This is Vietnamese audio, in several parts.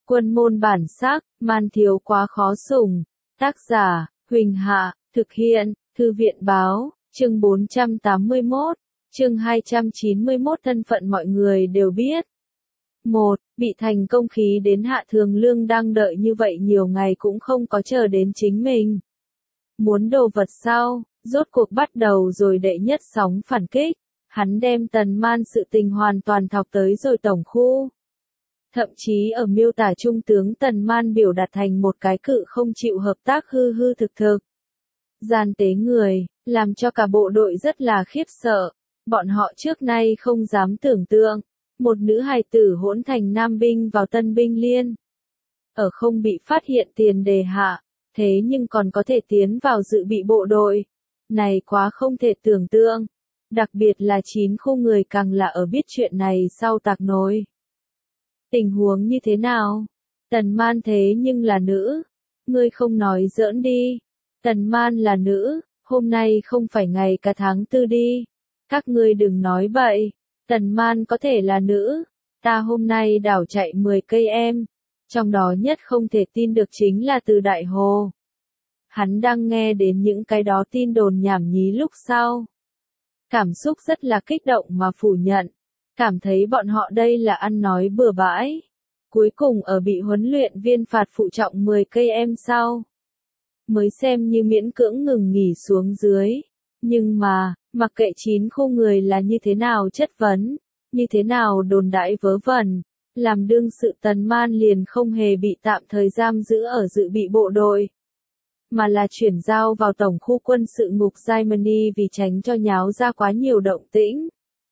Quân môn bản sắc, man thiếu quá khó sủng. Tác giả, Huỳnh Hạ, thực hiện, Thư viện báo, chương 481, chương 291 thân phận mọi người đều biết. 1. Bị thành công khí đến Hạ Thường Lương đang đợi như vậy nhiều ngày cũng không có chờ đến chính mình. Muốn đồ vật sau, rốt cuộc bắt đầu rồi đệ nhất sóng phản kích. Hắn đem Tần Man sự tình hoàn toàn thọc tới rồi tổng khu. Thậm chí ở miêu tả trung tướng Tần Man biểu đạt thành một cái cự không chịu hợp tác hư hư thực thực. Gian tế người, làm cho cả bộ đội rất là khiếp sợ. Bọn họ trước nay không dám tưởng tượng. Một nữ hài tử hỗn thành nam binh vào tân binh liên. Ở không bị phát hiện tiền đề hạ, thế nhưng còn có thể tiến vào dự bị bộ đội. Này quá không thể tưởng tượng. Đặc biệt là 9 khu người càng là ở biết chuyện này sau tạc nối. Tình huống như thế nào? Tần Man thế nhưng là nữ. Ngươi không nói giỡn đi. Tần Man là nữ, hôm nay không phải ngày cả tháng 4 đi. Các ngươi đừng nói bậy. Tần Man có thể là nữ. Ta hôm nay đảo chạy 10 cây em. Trong đó nhất không thể tin được chính là từ Đại Hồ. Hắn đang nghe đến những cái đó tin đồn nhảm nhí lúc sau. Cảm xúc rất là kích động mà phủ nhận. Cảm thấy bọn họ đây là ăn nói bừa bãi. Cuối cùng ở bị huấn luyện viên phạt phụ trọng 10 cây em sau. Mới xem như miễn cưỡng ngừng nghỉ xuống dưới. Nhưng mà, mặc kệ 9 khu người là như thế nào chất vấn, như thế nào đồn đãi vớ vẩn, làm đương sự Tần Man liền không hề bị tạm thời giam giữ ở dự bị bộ đội. Mà là chuyển giao vào tổng khu quân sự ngục Germany vì tránh cho nháo ra quá nhiều động tĩnh.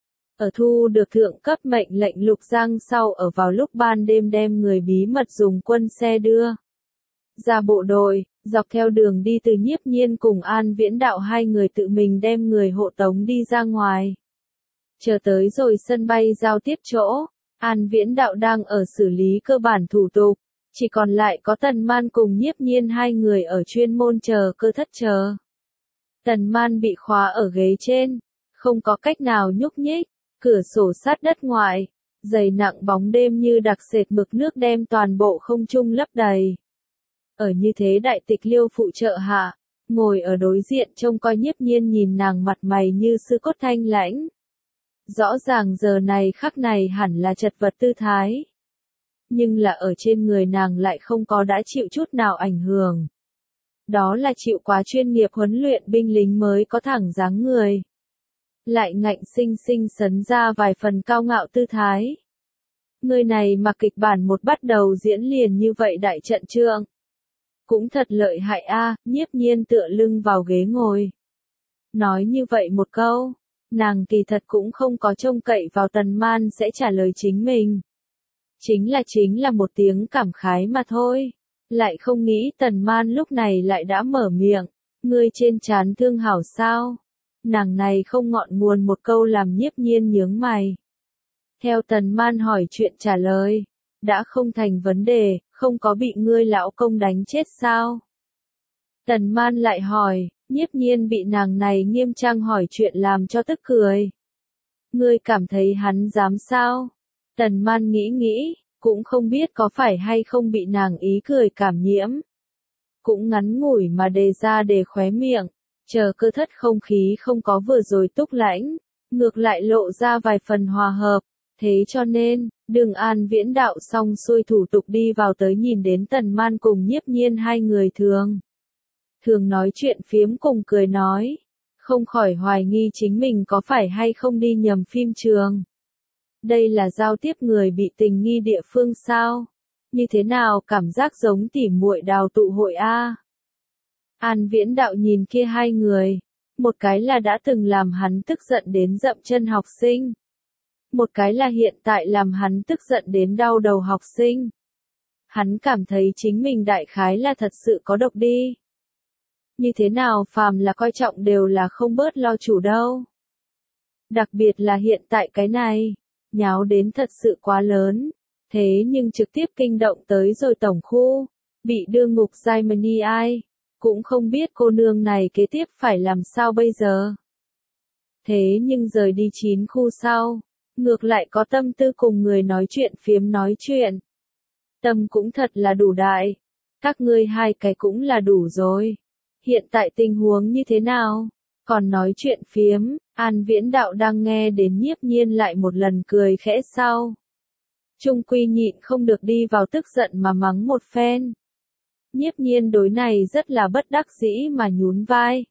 Ở thu được thượng cấp mệnh lệnh Lục Giang sau ở vào lúc ban đêm đem người bí mật dùng quân xe đưa ra bộ đội, dọc theo đường đi từ Nhiếp Nhiên cùng An Viễn Đạo hai người tự mình đem người hộ tống đi ra ngoài. Chờ tới rồi sân bay giao tiếp chỗ, An Viễn Đạo đang ở xử lý cơ bản thủ tục, chỉ còn lại có Tần Man cùng Nhiếp Nhiên hai người ở chuyên môn chờ cơ thất chờ. Tần Man bị khóa ở ghế trên, không có cách nào nhúc nhích, cửa sổ sát đất ngoại, dày nặng bóng đêm như đặc sệt mực nước đem toàn bộ không trung lấp đầy. Ở như thế đại tịch liêu phụ trợ hạ, ngồi ở đối diện trông coi Nhiếp Nhiên nhìn nàng mặt mày như sư cốt thanh lãnh. Rõ ràng giờ này khắc này hẳn là chật vật tư thái. Nhưng là ở trên người nàng lại không có đã chịu chút nào ảnh hưởng. Đó là chịu quá chuyên nghiệp huấn luyện binh lính mới có thẳng dáng người. Lại ngạnh sinh sinh sấn ra vài phần cao ngạo tư thái. Người này mà kịch bản một bắt đầu diễn liền như vậy đại trận trượng. Cũng thật lợi hại a. Nhiếp Nhiên tựa lưng vào ghế ngồi. Nói như vậy một câu, nàng kỳ thật cũng không có trông cậy vào Tần Man sẽ trả lời chính mình. Chính là một tiếng cảm khái mà thôi. Lại không nghĩ Tần Man lúc này lại đã mở miệng. Ngươi trên trán thương hảo sao? Nàng này không ngọn nguồn một câu làm Nhiếp Nhiên nhướng mày. Theo Tần Man hỏi chuyện trả lời. Đã không thành vấn đề, không có bị ngươi lão công đánh chết sao? Tần Man lại hỏi, Nhiếp Nhiên bị nàng này nghiêm trang hỏi chuyện làm cho tức cười. Ngươi cảm thấy hắn dám sao? Tần Man nghĩ, cũng không biết có phải hay không bị nàng ý cười cảm nhiễm. Cũng ngắn ngủi mà đề ra để khóe miệng, chờ cơ thất không khí không có vừa rồi túc lãnh, ngược lại lộ ra vài phần hòa hợp. Thế cho nên, đường An Viễn Đạo xong xuôi thủ tục đi vào tới nhìn đến Tần Man cùng Nhiếp Nhiên hai người thường nói chuyện phiếm cùng cười nói, không khỏi hoài nghi chính mình có phải hay không đi nhầm phim trường. Đây là giao tiếp người bị tình nghi địa phương sao? Như thế nào cảm giác giống tỉ muội đào tụ hội a? An Viễn Đạo nhìn kia hai người, một cái là đã từng làm hắn tức giận đến dậm chân học sinh. Một cái là hiện tại làm hắn tức giận đến đau đầu học sinh. Hắn cảm thấy chính mình đại khái là thật sự có độc đi. Như thế nào phàm là coi trọng đều là không bớt lo chủ đâu. Đặc biệt là hiện tại cái này, nháo đến thật sự quá lớn. Thế nhưng trực tiếp kinh động tới rồi tổng khu, bị đưa ngục Germany ai, cũng không biết cô nương này kế tiếp phải làm sao bây giờ. Thế nhưng rời đi 9 khu sau. Ngược lại có tâm tư cùng người nói chuyện phiếm nói chuyện. Tâm cũng thật là đủ đại. Các ngươi hai cái cũng là đủ rồi. Hiện tại tình huống như thế nào? Còn nói chuyện phiếm, An Viễn Đạo đang nghe đến Nhiếp Nhiên lại một lần cười khẽ sau. Trung quy nhịn không được đi vào tức giận mà mắng một phen. Nhiếp Nhiên đối này rất là bất đắc dĩ mà nhún vai.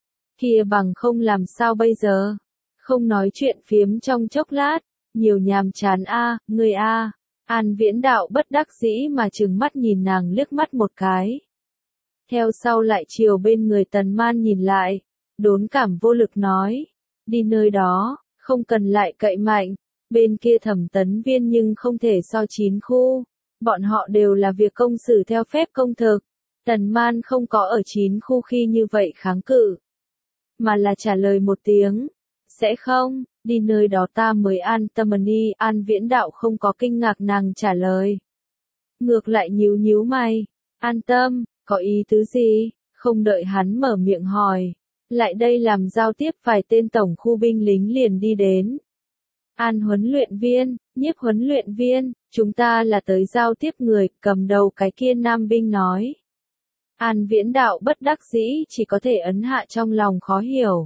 Kia bằng không làm sao bây giờ? Không nói chuyện phiếm trong chốc lát, nhiều nhàm chán a, người a. An Viễn Đạo bất đắc dĩ mà trừng mắt nhìn nàng liếc mắt một cái. Theo sau lại chiều bên người Tần Man nhìn lại, đốn cảm vô lực nói, đi nơi đó, không cần lại cậy mạnh, bên kia Thẩm Tấn Viên nhưng không thể so chín khu, bọn họ đều là việc công xử theo phép công thực, Tần Man không có ở chín khu khi như vậy kháng cự, mà là trả lời một tiếng, sẽ không, đi nơi đó ta mới an tâm đi. An Viễn Đạo không có kinh ngạc nàng trả lời, ngược lại nhíu nhíu mày, an tâm, có ý tứ gì? Không đợi hắn mở miệng hỏi, lại đây làm giao tiếp vài tên tổng khu binh lính liền đi đến. An huấn luyện viên, Nhiếp huấn luyện viên, chúng ta là tới giao tiếp người, cầm đầu cái kia nam binh nói. An Viễn Đạo bất đắc dĩ chỉ có thể ấn hạ trong lòng khó hiểu.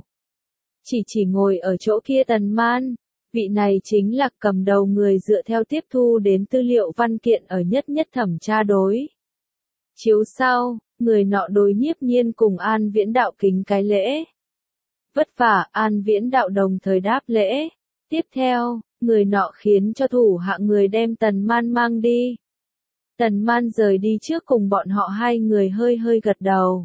Chỉ ngồi ở chỗ kia Tần Man, vị này chính là cầm đầu người dựa theo tiếp thu đến tư liệu văn kiện ở nhất nhất thẩm tra đối. Chiếu sau, người nọ đối Nhiếp Nhiên cùng An Viễn Đạo kính cái lễ. Vất vả, An Viễn Đạo đồng thời đáp lễ. Tiếp theo, người nọ khiến cho thủ hạ người đem Tần Man mang đi. Tần Man rời đi trước cùng bọn họ hai người hơi hơi gật đầu.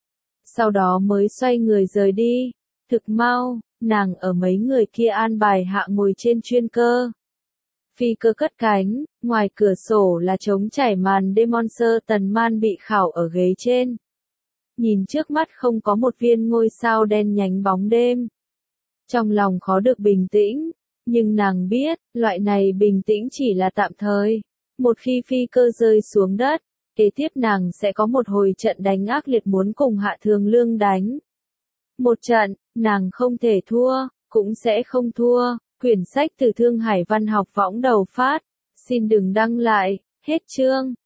Sau đó mới xoay người rời đi. Thực mau, nàng ở mấy người kia an bài hạ ngồi trên chuyên cơ. Phi cơ cất cánh, ngoài cửa sổ là trống trải màn đêm monster. Tần Man bị khảo ở ghế trên. Nhìn trước mắt không có một viên ngôi sao đen nhánh bóng đêm. Trong lòng khó được bình tĩnh, nhưng nàng biết, loại này bình tĩnh chỉ là tạm thời. Một khi phi cơ rơi xuống đất, kế tiếp nàng sẽ có một hồi trận đánh ác liệt muốn cùng Hạ Thường Lương đánh. Một trận, nàng không thể thua, cũng sẽ không thua. Quyển sách từ Thương Hải Văn học võng đầu phát. Xin đừng đăng lại, hết chương.